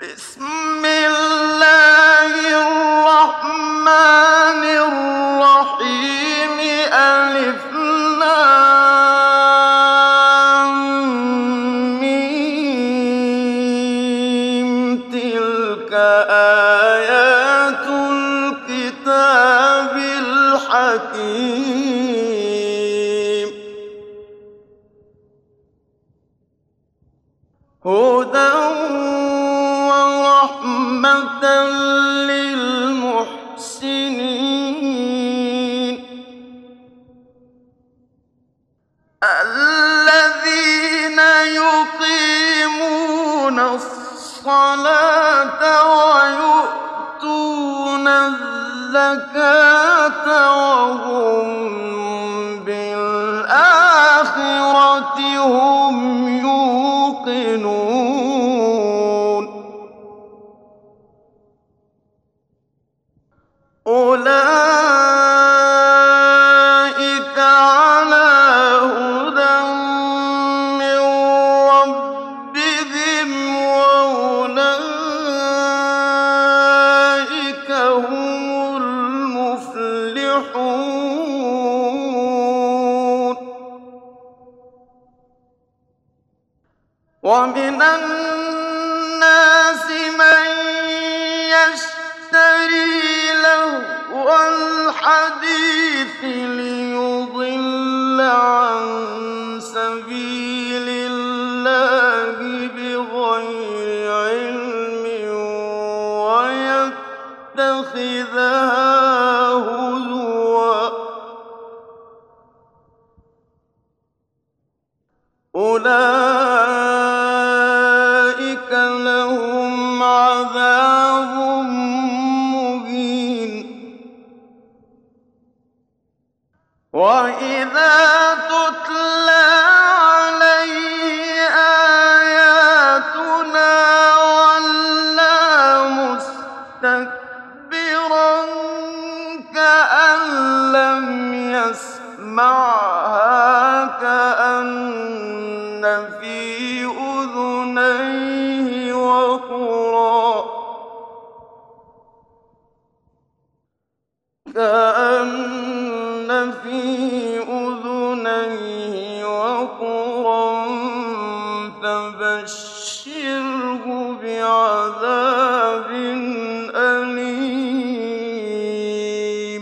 بسم الله الرحمن الرحيم ألف لام ميم تلك آيات الكتاب الحكيم هدى ورحمة للمحسنين الذين يقيمون الصلاة ويؤتون الزكاة وهم بالآخرة هم يوقنون أولئك على هدى من ربهم وأولئك هم المفلحون ومن الناس من يشتري لهو الحديث ليضل عن سبيل الله بغير علم ويتخذها هزوا أولئك لهم عذاب مهين وإذا تتلى عليه آياتنا ولى مستكبرا كأن لم يسمعها كأن في أذنيه وقرا فبشره بعذاب أليم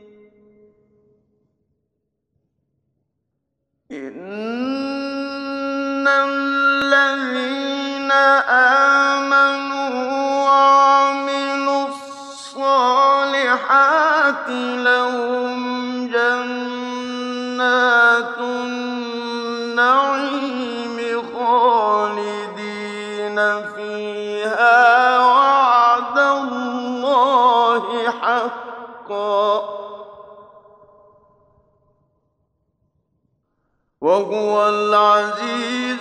إن الذين آمنوا وعملوا الصالحات لهم جنات النعيم خالدين فيها وعد الله حقا وهو العزيز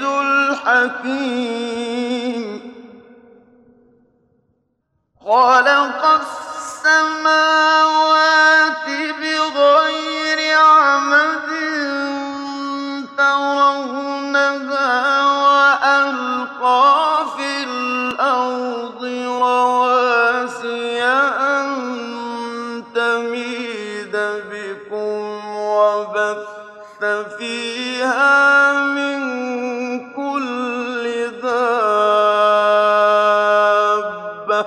الحكيم خلق السماوات بغير عمد ترونها وألقى في الأرض رواسي أن تميد بكم وبث فيها من كل دابة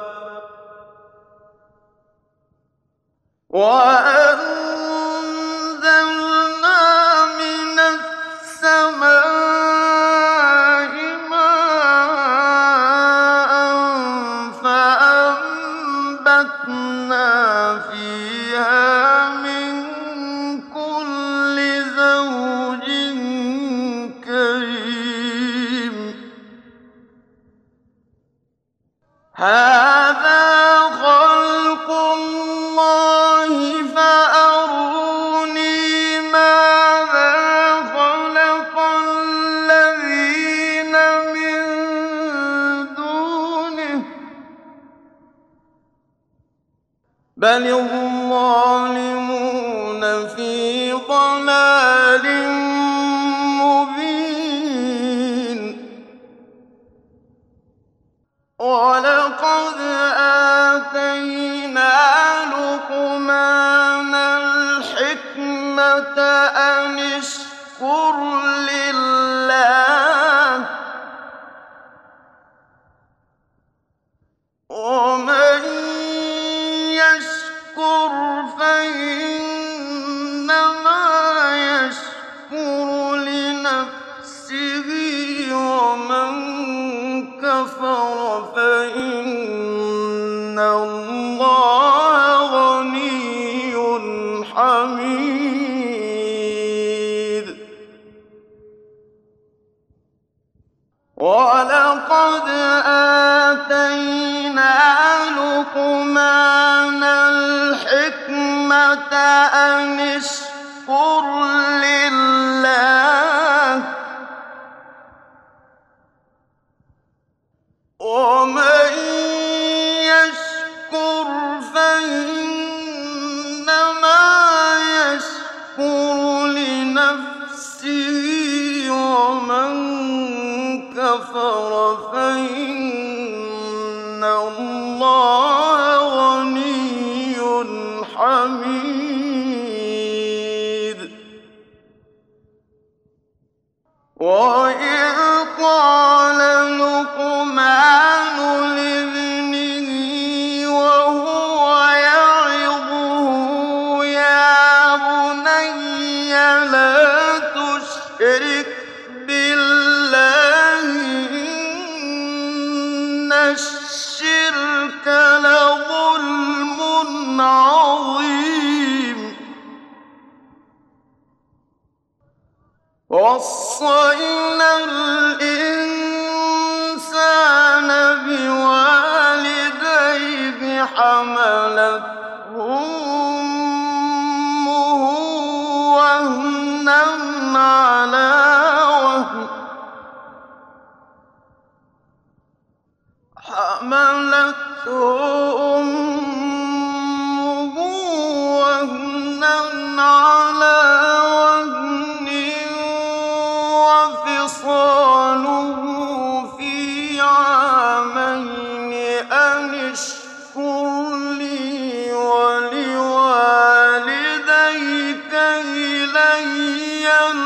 وأنزلنا من السماء ماء فأنبتنا فيها من كل زوج كريم هذا خلق الله فأروني ماذا خلق الذين من دونه بل الظالمون في ضلال مبين وَلَقَدْ آتَيْنَا لُقْمَانَ الْحِكْمَةَ أَنِ اشْكُرْ لِلَّهِ ۚ وَمَن يَشْكُرْ فَإِنَّمَا يَشْكُرُ لِنَفْسِهِ ۖ وَمَن كَفَرَ فَإِنَّ اللَّهَ غَنِيٌّ حَمِيدٌ. وَلَقَدْ آتَيْنَا لُقْمَانَ الْحِكْمَةَ أَنِ اشْكُرْ لِلَّهِ ۚ وَمَن يَشْكُرْ فَإِنَّمَا يَشْكُرُ لِنَفْسِهِ ۖ وَمَن كَفَرَ فَإِنَّ اللَّهَ غَنِيٌّ حَمِيدٌ. وَإِذْ قَالَ لُقْمَانُ لِابْنِهِ وَهُوَ يَعِظُهُ يَا بُنَيَّ لَا تُشْرِكْ بِاللَّهِ إِنَّ الشِّرْكَ لَظُلْمٌ عَظِيمٌ. وَوَصَّيْنَا الْإِنسَانَ بِوَالِدَيْهِ حَمَلَتْهُ أُمُّهُ وَهْنًا عَلَىٰ وَهْنٍ وَفِصَالُهُ فِي عَامَيْنِ أَنِ اشْكُرْ لِي وَلِوَالِدَيْكَ إِلَيَّ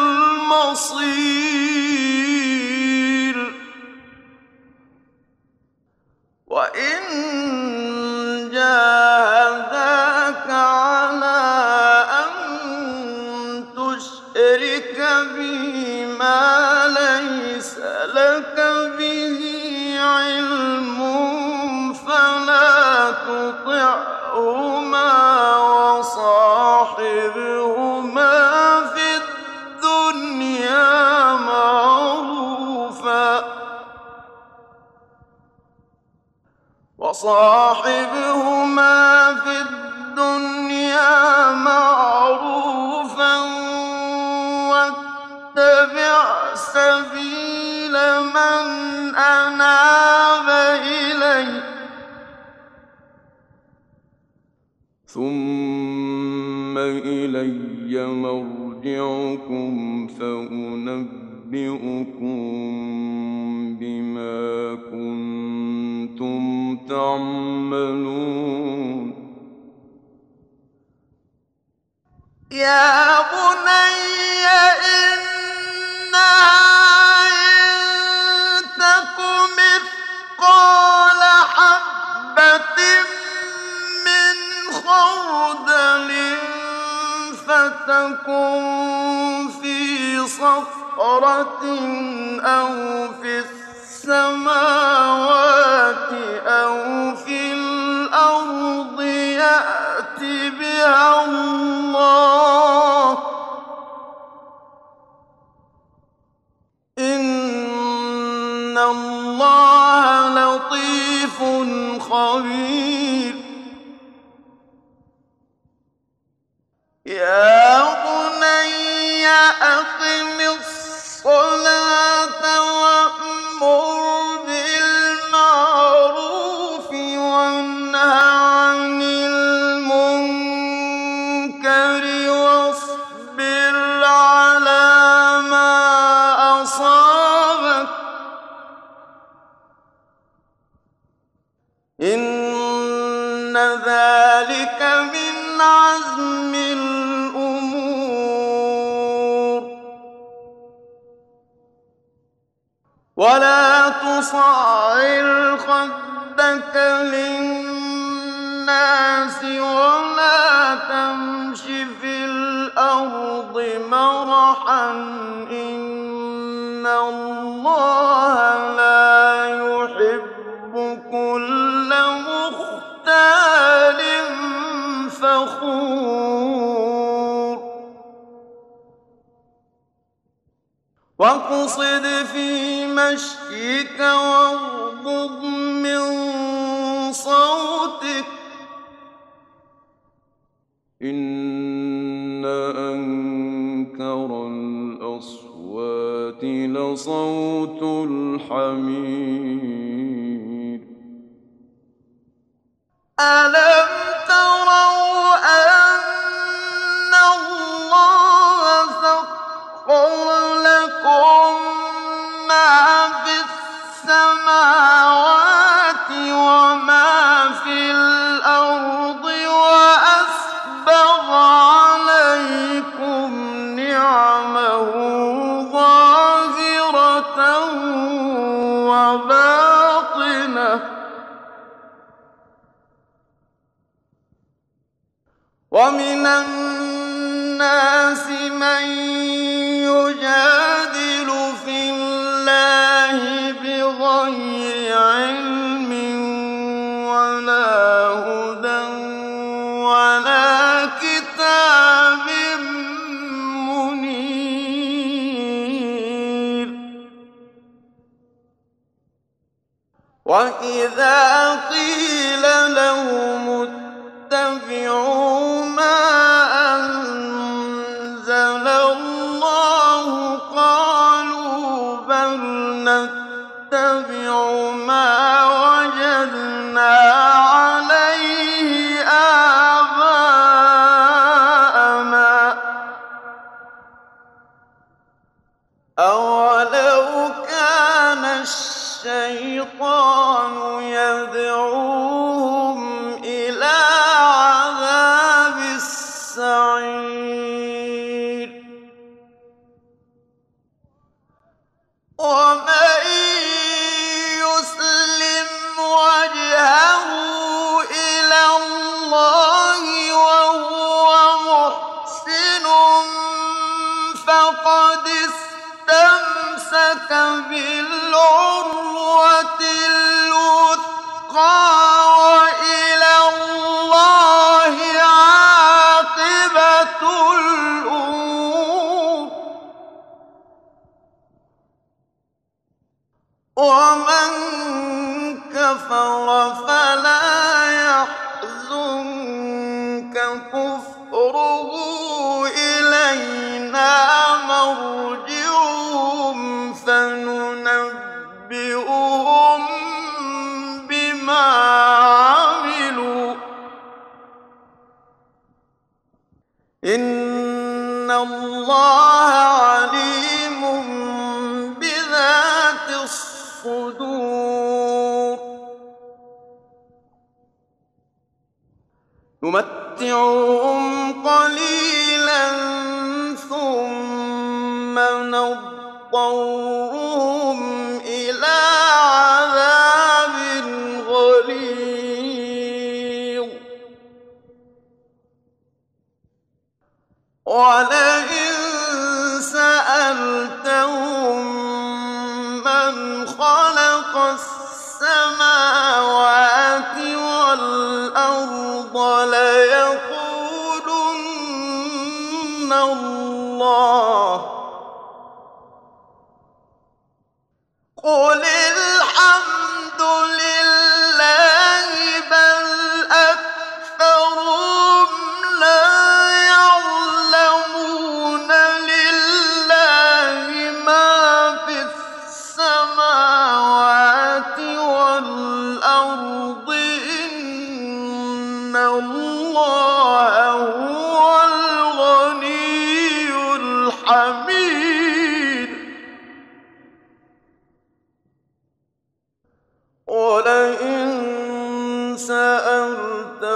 الْمَصِيرُ. وَإِن جَاهَدَاكَ عَلَىٰ أَن تُشْرِكَ بِي مَا لَيْسَ لَكَ بِهِ عِلْمٌ فَلَا تُطِعْهُمَا وَصَاحِبْهُمَا فِي الدُّنْيَا مَعْرُوفًا وَاتَّبِعْ سَبِيلَ مَنْ أَنَابَ إِلَيَّ ۚ ثُمَّ إِلَيَّ مَرْجِعُكُمْ فَأُنَبِّئُكُم بِمَا كُنتُمْ تَعْمَلُونَ. يَا بُنَيَّ إِنَّهَا إِن تَكُ مِثْقَالَ حَبَّةٍ مِّنْ خَرْدَلٍ فَتَكُن فِي صَخْرَةٍ أَوْ فِي السَّمَاوَاتِ أَوْ فِي الْأَرْضِ يَأْتِ بِهَا اللَّهُ ۚ إِنَّ اللَّهَ لَطِيفٌ خَبِيرٌ. يَا بُنَيَّ أَقِمِ الصَّلَاةَ وَأْمُرْ بِالْمَعْرُوفِ وَانْهَ عَنِ الْمُنكَرِ وَاصْبِرْ عَلَىٰ مَا أَصَابَكَ ۖ إن ذلك من عزم الأمور ولا تصعر خدك للناس ولا تمش في الأرض مرحا إن الله لا يحب كل مختال فخور واقصد في مشيك واغضض من صوتك إن أنكر الأصوات لصوت الحمير ألم تروا أن الله سخر لكم ما في السماوات وما في الأرض وأسبغ عليكم نعمه ظاهرة وباطنة ومن الناس من يجادل في الله بغير علم ولا هدى ولا كتاب منير وإذا قيل لهم اتبعوا ما أنزل الله قالوا بل نتبع ما وجدنا عليه آباءنا أولو كان الشيطان يدعوهم إلى عذاب السعير ومن يسلم وجهه إلى الله وهو محسن فقد استمسك بالعروة الوثقى وإلى الله عاقبة الأمور ومن كفر فلا يحزنك كفره إلينا مرجعهم فننبئهم بما عملوا إن الله عليم بذات الصدور نمتعهم قليلا ثم نضطرهم إلى عذاب غليظ ولئن سألتهم من خلق السماوات والأرض ليقولن الله قل الحمد لله بل أكثرهم لا يعلمون لله ما في السماوات والأرض إن الله هو الغني الحميد ولئن سألتهم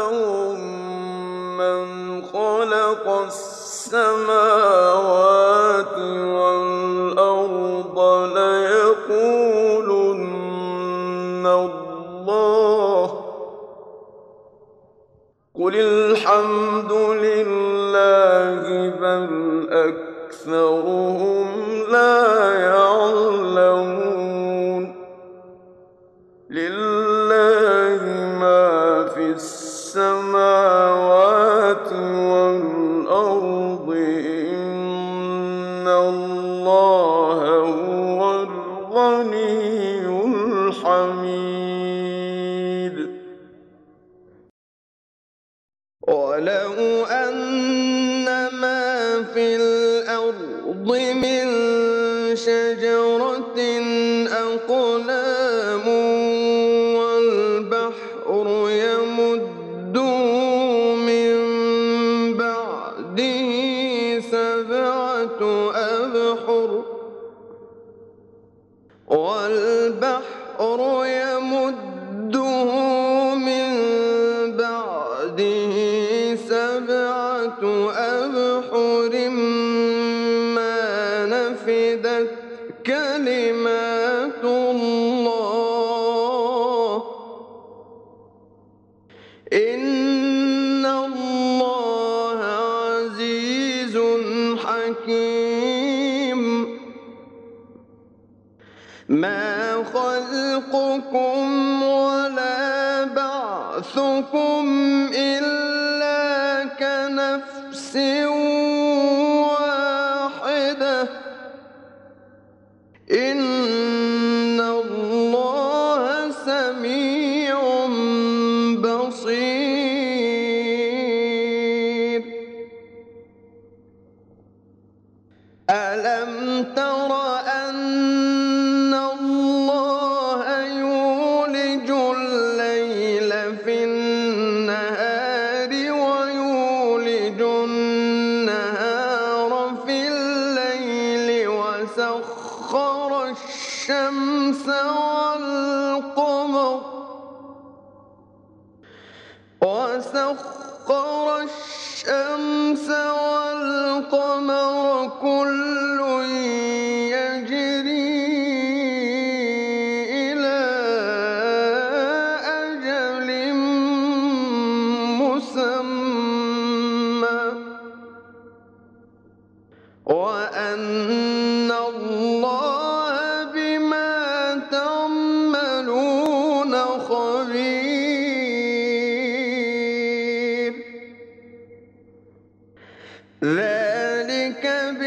خلق السماوات والأرض ليقولن الله. قل الحمد لله بل أكثرهم لا يعلمون. لله ما في السماوات والأرض إن الله هو الغني الحميد. ولو أن ما في الأرض من شجرة أقلام والبحر يمده من بعده سبعة أبحر ما نفدت كلمات الله إن الله عزيز حكيم. ما خلقكم ولا بعثكم إلا كنفس واحدة إن الله سميع بصير. ألم تر أن الله يولج الليل في النهار ويولج النهار في الليل وسخر الشمس والقمر كل يجري إلى أجل مسمى وأن الله بما تعملون خبير. ذلك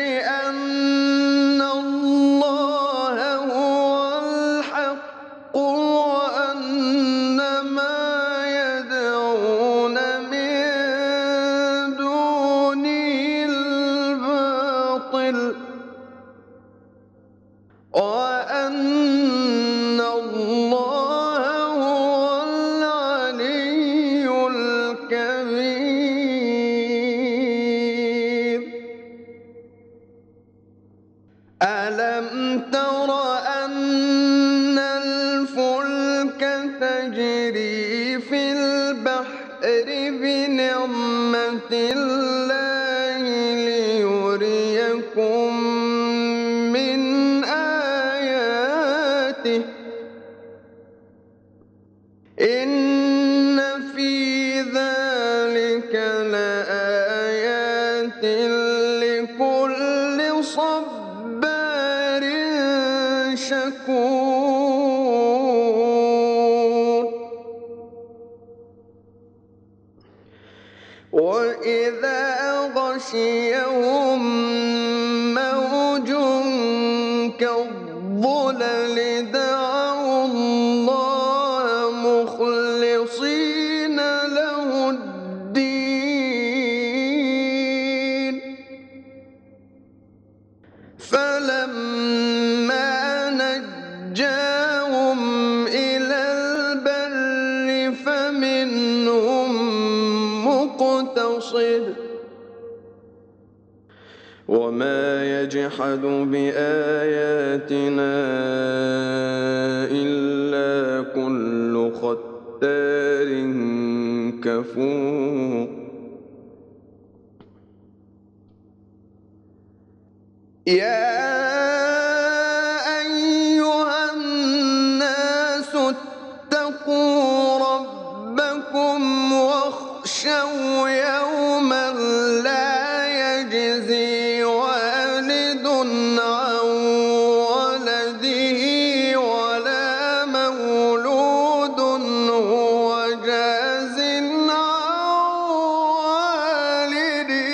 بأن الله هو الحق وأن ما يدعون من دونه الباطل وأن الله هو العلي الكبير. ألم تر أن الفلك تجري في البحر بنعمة الله ليريكم من آياته إن في ذلك لآيات لكل صبار شكور. وإذا غشيهم موج كالظلل دعوا الله مخلصين له الدين فلما نجاهم إلى البر فمنهم مقتصد وما يجحد بآياتنا إلا كل ختار كفور. يا أيها الناس اتقوا ربكم واخشوا يوما لا يجزي والد عن ولده ولا مولود هو جاز عن والده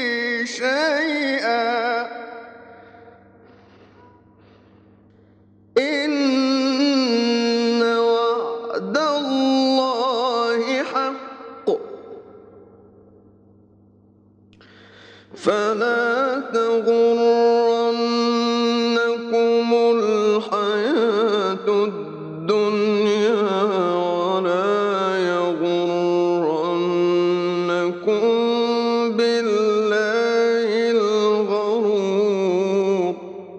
شيئا إن وعد الله حق فلا تغرنكم الحياة الدنيا ولا يغرنكم بالله الغرور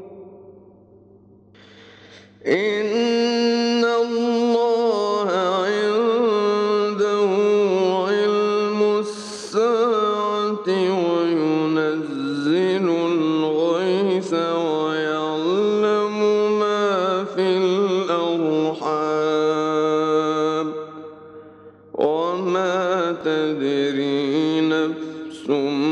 إن الله عنده علم الساعة وينزل الغيث ويعلم ما في الأرحام وما تدري نفس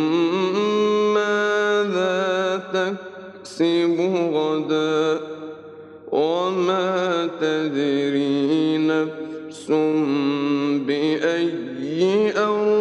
ماذا تكسب غدا وما تدري نفس بأي أرض